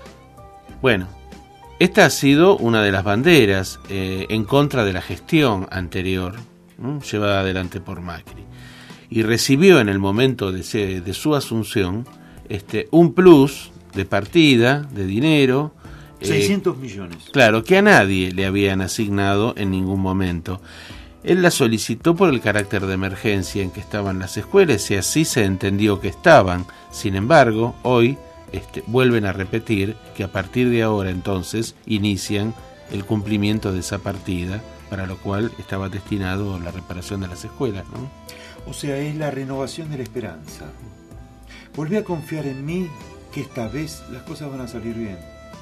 [SPEAKER 4] Bueno, esta ha sido una de las banderas en contra de la gestión anterior, llevada adelante por Macri. Y recibió en el momento de su asunción un plus de partida, de dinero.
[SPEAKER 3] 600 millones.
[SPEAKER 4] Claro, que a nadie le habían asignado en ningún momento. Él la solicitó por el carácter de emergencia en que estaban las escuelas y así se entendió que estaban. Sin embargo, hoy vuelven a repetir que a partir de ahora entonces inician el cumplimiento de esa partida, para lo cual estaba destinado a la reparación de las escuelas, ¿no?
[SPEAKER 3] O sea, es la renovación de la esperanza. Volví a confiar en mí que esta vez las cosas van a salir bien.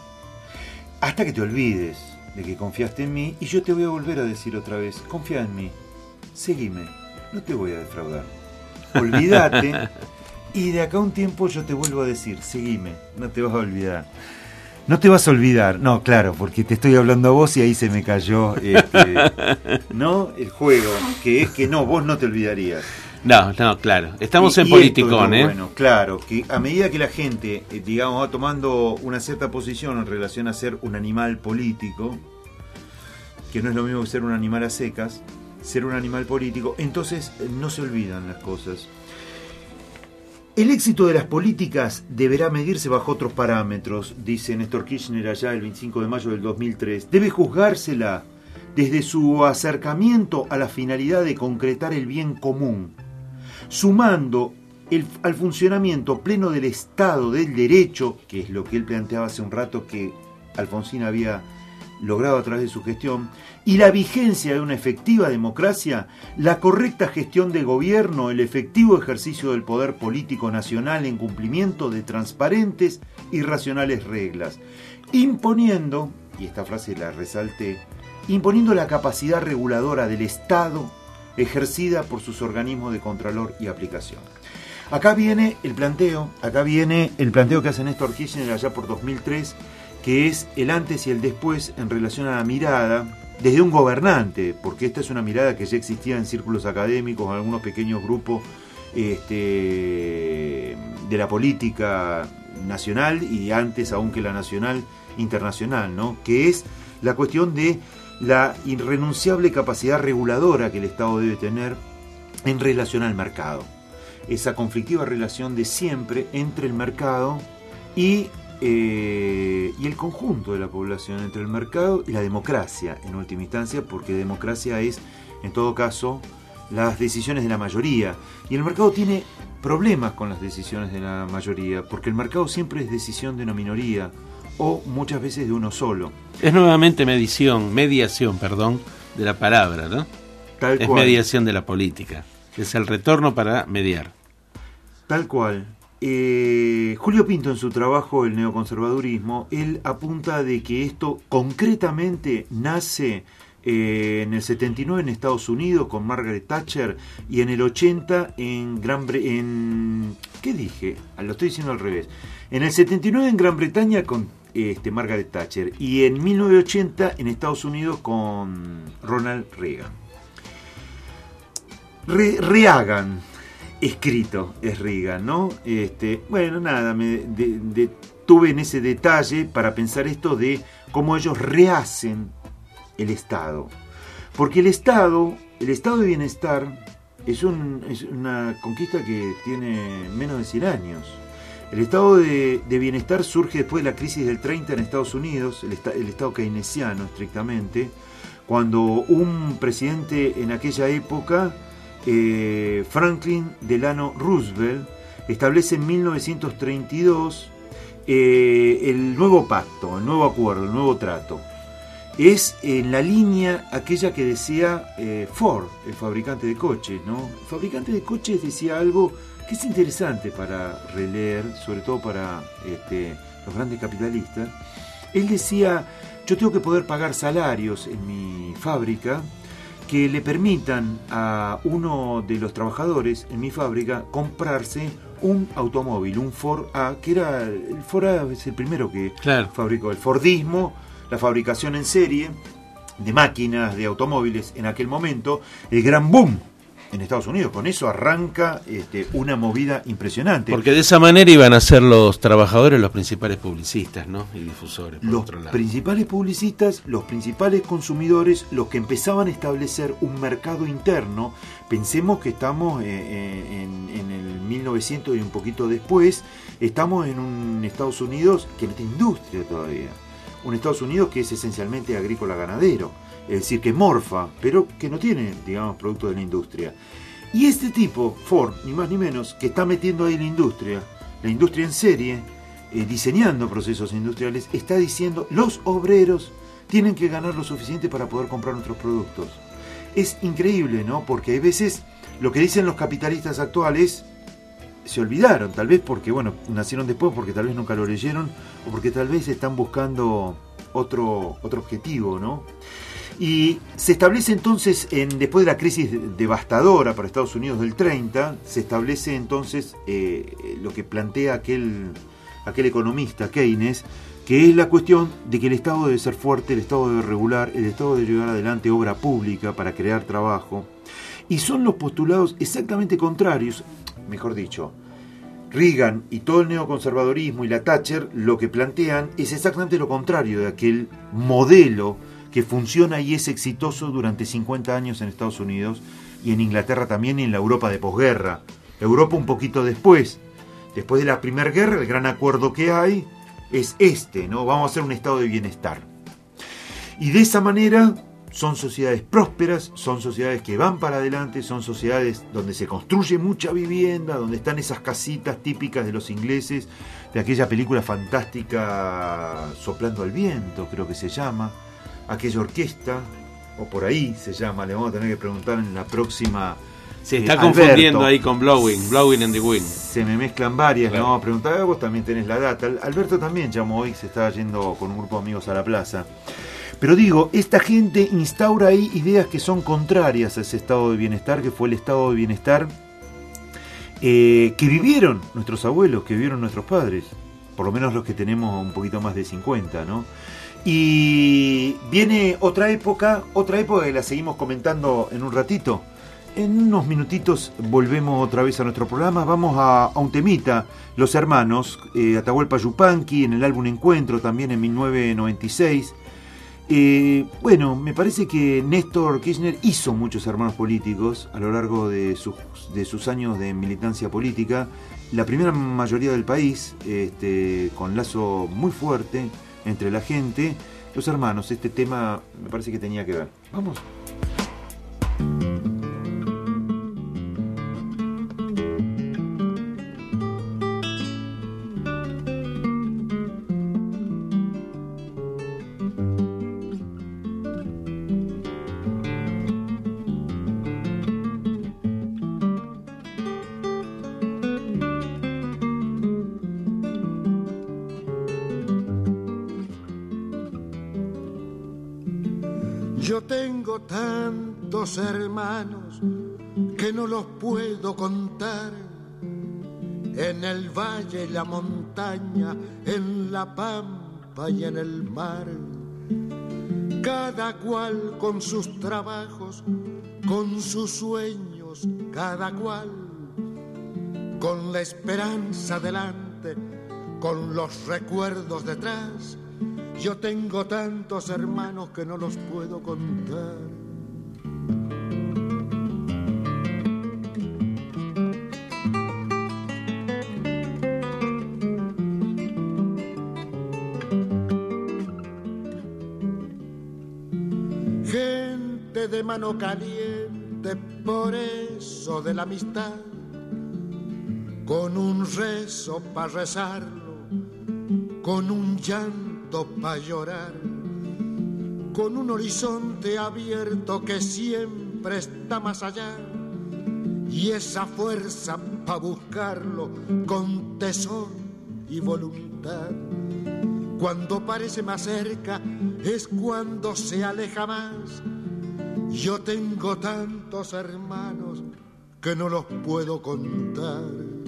[SPEAKER 3] Hasta que te olvides de que confiaste en mí y yo te voy a volver a decir otra vez, confía en mí, seguime, no te voy a defraudar. Olvídate y de acá a un tiempo yo te vuelvo a decir, seguime, no te vas a olvidar. No te vas a olvidar, no, claro, porque te estoy hablando a vos y ahí se me cayó ¿no? El juego, que es que no, vos no te olvidarías.
[SPEAKER 4] No, claro, estamos en Politicón,
[SPEAKER 3] Bueno, claro, que a medida que la gente, digamos, va tomando una cierta posición en relación a ser un animal político, que no es lo mismo que ser un animal a secas, ser un animal político, entonces no se olvidan las cosas. El éxito de las políticas deberá medirse bajo otros parámetros, dice Néstor Kirchner allá el 25 de mayo del 2003. Debe juzgársela desde su acercamiento a la finalidad de concretar el bien común, sumando al funcionamiento pleno del Estado del Derecho, que es lo que él planteaba hace un rato que Alfonsín había logrado a través de su gestión, y la vigencia de una efectiva democracia, la correcta gestión del gobierno, el efectivo ejercicio del poder político nacional en cumplimiento de transparentes y racionales reglas, imponiendo, y esta frase la resalté, imponiendo la capacidad reguladora del Estado ejercida por sus organismos de contralor y aplicación. Acá viene el planteo que hace Néstor Kirchner allá por 2003, que es el antes y el después en relación a la mirada desde un gobernante, porque esta es una mirada que ya existía en círculos académicos, en algunos pequeños grupos de la política nacional y antes aún que la nacional, internacional, ¿no? Que es la cuestión de la irrenunciable capacidad reguladora que el Estado debe tener en relación al mercado. Esa conflictiva relación de siempre entre el mercado y y el conjunto de la población, entre el mercado y la democracia, en última instancia, porque democracia es, en todo caso, las decisiones de la mayoría. Y el mercado tiene problemas con las decisiones de la mayoría, porque el mercado siempre es decisión de una minoría, o muchas veces de uno solo.
[SPEAKER 4] Es nuevamente mediación, de la palabra, ¿no?
[SPEAKER 3] Tal
[SPEAKER 4] es
[SPEAKER 3] cual.
[SPEAKER 4] Mediación de la política. Es el retorno para mediar.
[SPEAKER 3] Tal cual. Julio Pinto, en su trabajo El neoconservadurismo, él apunta de que esto concretamente nace en el 79 en Estados Unidos con Margaret Thatcher y en el 80 ¿qué dije? Lo estoy diciendo al revés. En el 79 en Gran Bretaña con Margaret Thatcher y en 1980 en Estados Unidos con Ronald Reagan. Reagan escrito es Reagan, ¿no? Bueno, nada, me tuve en ese detalle para pensar esto de cómo ellos rehacen el Estado. Porque el Estado de bienestar es una conquista que tiene menos de 100 años. El estado de bienestar surge después de la crisis del 30 en Estados Unidos, el estado keynesiano estrictamente, cuando un presidente en aquella época, Franklin Delano Roosevelt, establece en 1932 el nuevo pacto, el nuevo acuerdo, el nuevo trato. Es en la línea aquella que decía Ford, el fabricante de coches, ¿no? El fabricante de coches decía algo que es interesante para releer, sobre todo para los grandes capitalistas. Él decía, yo tengo que poder pagar salarios en mi fábrica que le permitan a uno de los trabajadores en mi fábrica comprarse un automóvil, un Ford A, que era, el Ford A es el primero que fabricó, el Fordismo, la fabricación en serie de máquinas, de automóviles en aquel momento, el gran boom en Estados Unidos. Con eso arranca una movida impresionante.
[SPEAKER 4] Porque de esa manera iban a ser los trabajadores los principales publicistas, ¿no? Y difusores, por
[SPEAKER 3] los
[SPEAKER 4] otro lado.
[SPEAKER 3] Principales publicistas, los principales consumidores, los que empezaban a establecer un mercado interno. Pensemos que estamos en el 1900 y un poquito después, estamos en un Estados Unidos que no tiene industria todavía. Un Estados Unidos que es esencialmente agrícola ganadero. Es decir, que morfa, pero que no tiene, digamos, productos de la industria. Y este tipo, Ford, ni más ni menos, que está metiendo ahí la industria en serie, diseñando procesos industriales, está diciendo, los obreros tienen que ganar lo suficiente para poder comprar nuestros productos. Es increíble, ¿no? Porque hay veces lo que dicen los capitalistas actuales se olvidaron, tal vez porque, bueno, nacieron después, porque tal vez nunca lo leyeron, o porque tal vez están buscando otro objetivo, ¿no? Y se establece entonces, después de la crisis devastadora para Estados Unidos del 30, se establece entonces lo que plantea aquel economista Keynes, que es la cuestión de que el Estado debe ser fuerte, el Estado debe regular, el Estado debe llevar adelante obra pública para crear trabajo. Y son los postulados exactamente contrarios, mejor dicho, Reagan y todo el neoconservadorismo y la Thatcher lo que plantean es exactamente lo contrario de aquel modelo que funciona y es exitoso durante 50 años en Estados Unidos y en Inglaterra también y en la Europa de posguerra. Europa un poquito después de la Primera Guerra, el gran acuerdo que hay es ¿no? Vamos a hacer un estado de bienestar. Y de esa manera son sociedades prósperas, son sociedades que van para adelante, son sociedades donde se construye mucha vivienda, donde están esas casitas típicas de los ingleses, de aquella película fantástica Soplando al viento, creo que se llama, aquella orquesta, o por ahí se llama, le vamos a tener que preguntar en la próxima.
[SPEAKER 4] Se está confundiendo ahí con Blowing in the Wind.
[SPEAKER 3] Se me mezclan varias, le vamos a preguntar, vos también tenés la data. Alberto también llamó hoy, se estaba yendo con un grupo de amigos a la plaza. Pero digo, esta gente instaura ahí ideas que son contrarias a ese estado de bienestar, que fue el estado de bienestar que vivieron nuestros abuelos, que vivieron nuestros padres, por lo menos los que tenemos un poquito más de 50, ¿no? Y viene otra época que la seguimos comentando en un ratito. En unos minutitos volvemos otra vez a nuestro programa. Vamos a un temita, Los Hermanos, Atahualpa Yupanqui, en el álbum Encuentro, también en 1996. Bueno, me parece que Néstor Kirchner hizo muchos hermanos políticos a lo largo de sus años de militancia política. La primera mayoría del país, con lazo muy fuerte entre la gente. Los hermanos, este tema me parece que tenía que ver. Vamos.
[SPEAKER 14] Yo tengo tantos hermanos que no los puedo contar, en el valle y la montaña, en la pampa y en el mar, cada cual con sus trabajos, con sus sueños, cada cual con la esperanza delante, con los recuerdos detrás. Yo tengo tantos hermanos que no los puedo contar. Gente de mano caliente, por eso de la amistad, con un rezo para rezarlo, con un llanto para llorar, con un horizonte abierto que siempre está más allá, y esa fuerza para buscarlo con tesón y voluntad. Cuando parece más cerca es cuando se aleja más. Yo tengo tantos hermanos que no los puedo contar.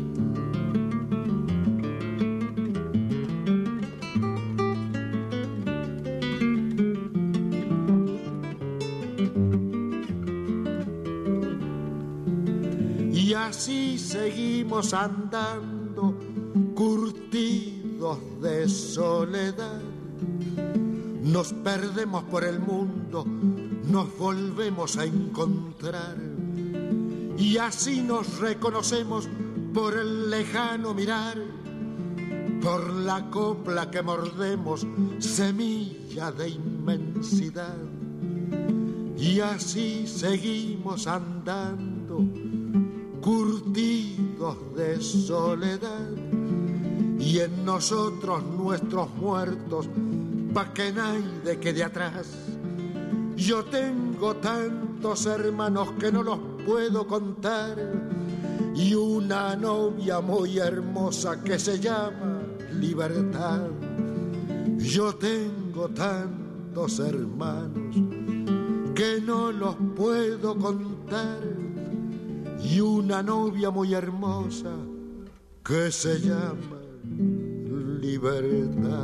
[SPEAKER 14] Y así seguimos andando, curtidos de soledad. Nos perdemos por el mundo, nos volvemos a encontrar. Y así nos reconocemos por el lejano mirar, por la copla que mordemos, semilla de inmensidad. Y así seguimos andando, curtidos de soledad, y en nosotros nuestros muertos, pa' que nadie quede atrás. Yo tengo tantos hermanos que no los puedo contar, y una novia muy hermosa que se llama Libertad. Yo tengo tantos hermanos que no los puedo contar, y una novia muy hermosa que se llama Libertad.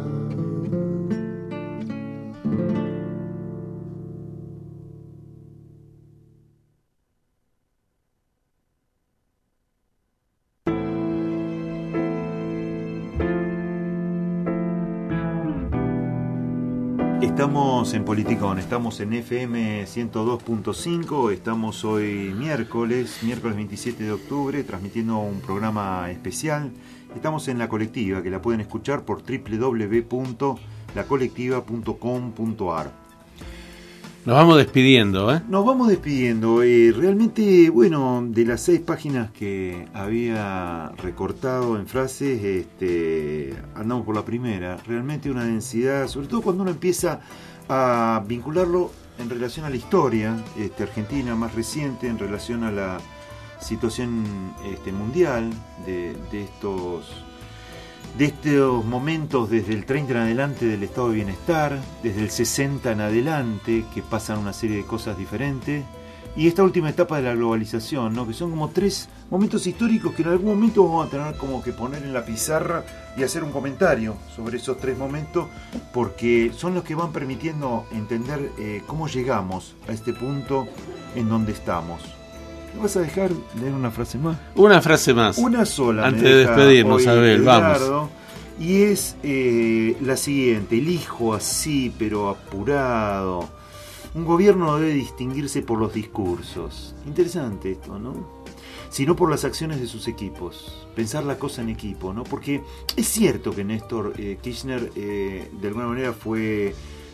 [SPEAKER 3] Estamos en Politicón, estamos en FM 102.5, estamos hoy miércoles 27 de octubre, transmitiendo un programa especial. Estamos en La Colectiva, que la pueden escuchar por www.lacolectiva.com.ar.
[SPEAKER 4] Nos vamos despidiendo, ¿eh?
[SPEAKER 3] Nos vamos despidiendo. Realmente, bueno, de las 6 páginas que había recortado en frases, andamos por la primera. Realmente una densidad, sobre todo cuando uno empieza a vincularlo en relación a la historia argentina más reciente, en relación a la situación mundial de estos momentos, desde el 30 en adelante del estado de bienestar, desde el 60 en adelante, que pasan una serie de cosas diferentes, y esta última etapa de la globalización, ¿no? Que son como 3 momentos históricos que en algún momento vamos a tener como que poner en la pizarra y hacer un comentario sobre esos 3 momentos, porque son los que van permitiendo entender cómo llegamos a este punto en donde estamos. ¿Me vas a dejar leer una frase más?
[SPEAKER 4] Una frase más.
[SPEAKER 3] Una sola.
[SPEAKER 4] Antes de despedirnos, Abel,
[SPEAKER 3] Edgardo,
[SPEAKER 4] vamos.
[SPEAKER 3] y es la siguiente: elijo así, pero apurado. Un gobierno debe distinguirse por los discursos. Interesante esto, ¿no? Sino por las acciones de sus equipos. Pensar la cosa en equipo, ¿no? Porque es cierto que Néstor Kirchner de alguna manera fue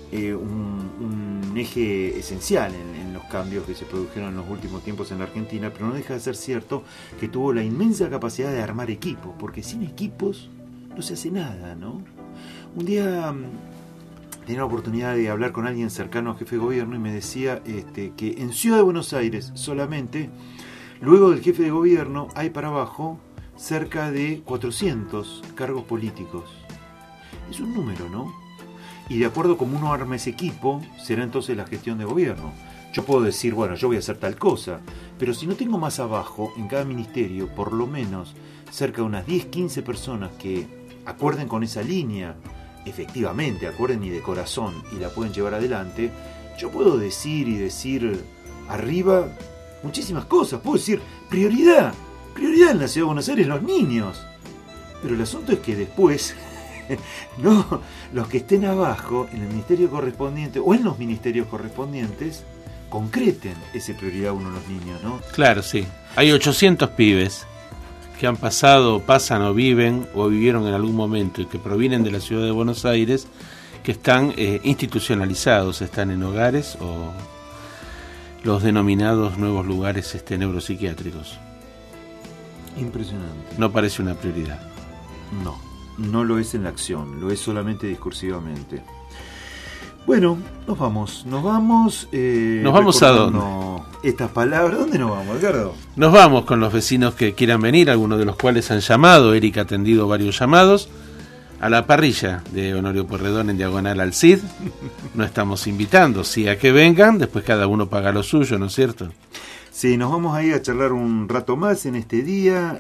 [SPEAKER 3] un eje esencial en los cambios que se produjeron en los últimos tiempos en la Argentina, pero no deja de ser cierto que tuvo la inmensa capacidad de armar equipos, porque sin equipos no se hace nada, ¿no? Un día tenía la oportunidad de hablar con alguien cercano a jefe de gobierno y me decía que en Ciudad de Buenos Aires solamente, luego del jefe de gobierno, hay para abajo cerca de 400 cargos políticos. Es un número, ¿no? Y de acuerdo a cómo uno arma ese equipo, será entonces la gestión de gobierno. Yo puedo decir, bueno, yo voy a hacer tal cosa, pero si no tengo más abajo, en cada ministerio, por lo menos cerca de unas 10, 15 personas que acuerden con esa línea, efectivamente acuerden y de corazón y la pueden llevar adelante, yo puedo decir arriba muchísimas cosas. Puedo decir prioridad en la Ciudad de Buenos Aires, los niños. Pero el asunto es que después no, los que estén abajo en el ministerio correspondiente o en los ministerios correspondientes concreten esa prioridad uno de los niños, ¿no?
[SPEAKER 4] Claro, sí. Hay 800 pibes que han pasado, pasan o viven o vivieron en algún momento y que provienen de la Ciudad de Buenos Aires, que están institucionalizados, están en hogares o los denominados nuevos lugares neuropsiquiátricos.
[SPEAKER 3] Impresionante.
[SPEAKER 4] No parece una prioridad.
[SPEAKER 3] No lo es en la acción, lo es solamente discursivamente. Bueno, nos vamos. ¿Nos vamos
[SPEAKER 4] a dónde?
[SPEAKER 3] Estas palabras, ¿dónde nos vamos, Edgardo?
[SPEAKER 4] Nos vamos con los vecinos que quieran venir, algunos de los cuales han llamado. Erika ha atendido varios llamados. A la parrilla de Honorio Pueyrredón en diagonal al CID. No estamos invitando, sí, a que vengan, después cada uno paga lo suyo, ¿no es cierto?
[SPEAKER 3] Sí, nos vamos a ir a charlar un rato más en este día,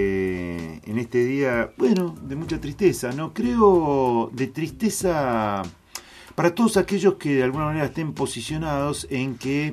[SPEAKER 3] bueno, de mucha tristeza, ¿no? Creo de tristeza para todos aquellos que de alguna manera estén posicionados en que,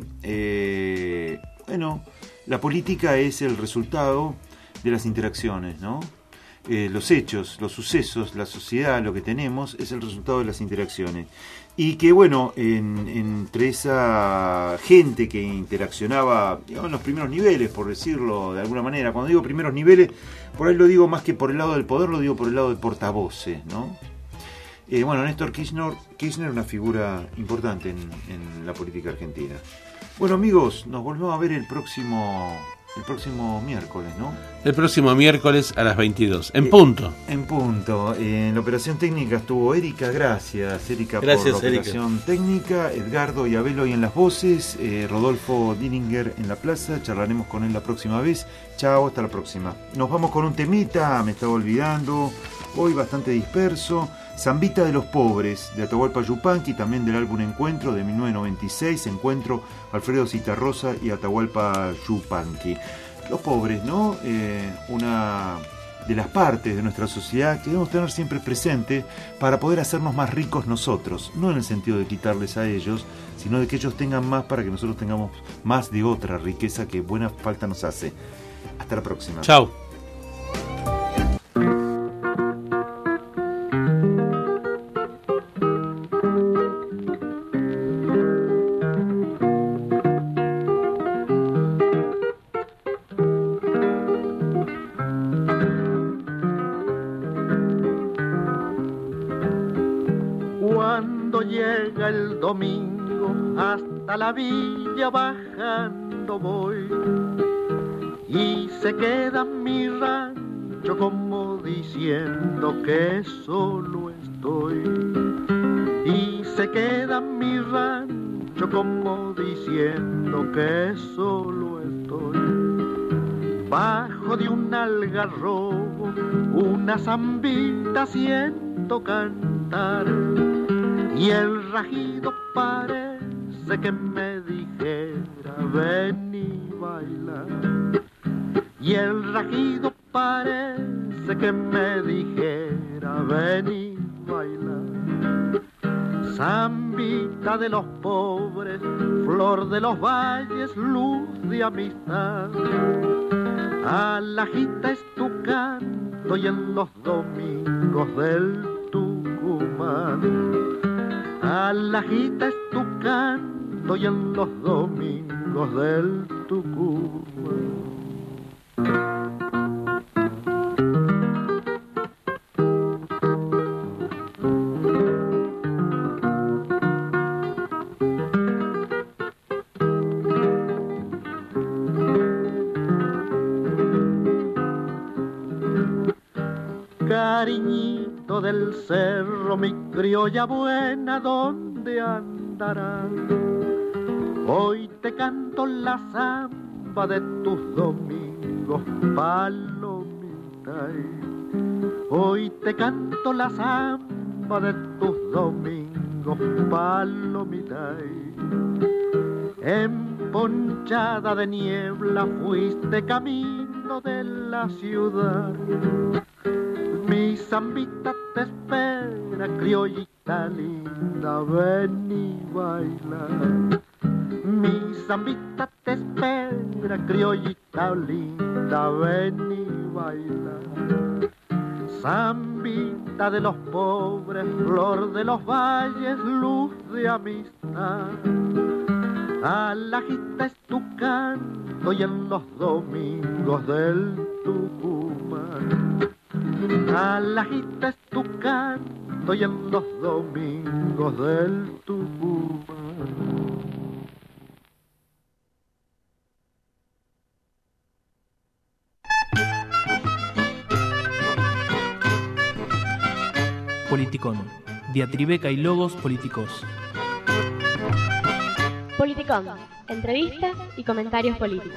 [SPEAKER 3] la política es el resultado de las interacciones, ¿no? Los hechos, los sucesos, la sociedad, lo que tenemos, es el resultado de las interacciones. Y que, bueno, entre esa gente que interaccionaba, digamos, en los primeros niveles, por decirlo de alguna manera, cuando digo primeros niveles, por ahí lo digo más que por el lado del poder, lo digo por el lado de portavoces, ¿no? Néstor Kirchner, una figura importante en la política argentina. Bueno, amigos, nos volvemos a ver el próximo miércoles, ¿no?
[SPEAKER 4] El próximo miércoles a las 22, en punto.
[SPEAKER 3] En punto. En la operación técnica estuvo Erika, gracias Erika por la operación técnica, Edgardo y Abel hoy en las voces, Rodolfo Dillinger en la plaza, charlaremos con él la próxima vez. Chao, hasta la próxima. Nos vamos con un temita, me estaba olvidando, hoy bastante disperso. Zambita de los Pobres, de Atahualpa Yupanqui, también del álbum Encuentro de 1996, Encuentro, Alfredo Citarrosa y Atahualpa Yupanqui. Los pobres, ¿no? Una de las partes de nuestra sociedad que debemos tener siempre presente para poder hacernos más ricos nosotros, no en el sentido de quitarles a ellos, sino de que ellos tengan más para que nosotros tengamos más de otra riqueza que buena falta nos hace. Hasta la próxima.
[SPEAKER 4] Chao.
[SPEAKER 14] La villa bajando voy y se queda mi rancho como diciendo que solo estoy, y se queda mi rancho como diciendo que solo estoy. Bajo de un algarrobo una zambita siento cantar y el rajido parece que me dijera ven y baila, y el rajido parece que me dijera ven y baila. Zambita de los pobres, flor de los valles, luz de amistad, alajita es tu canto canto y en los domingos del Tucumán. Alajita es tu canto y en los domingos del Tucumán. Cariñito del cerro, mi criolla buena, ¿dónde andarás? Hoy te canto la zamba de tus domingos, palomita. Hoy te canto la zamba de tus domingos, palomita. Emponchada de niebla fuiste camino de la ciudad. Mi zambita te espera, criollita linda, ven y baila. Mi zambita te espera, criollita linda, ven y baila. Zambita de los pobres, flor de los valles, luz de amistad. Alajita es tu canto y en los domingos del Tucumán. Alajita es tu canto y en los domingos del Tucumán.
[SPEAKER 1] Politicón. Diatribeca y logos políticos.
[SPEAKER 2] Politicón. Entrevistas y comentarios políticos.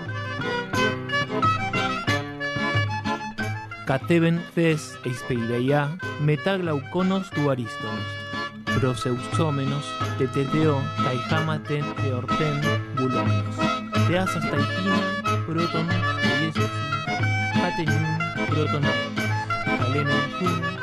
[SPEAKER 1] Cateben fes eispeireia metaglauconos duariston. Proseusómenos, teteteo, caijamaten, eorten, bulones. Teasas taipina, proton, yesosin, patenun, proton, calenon,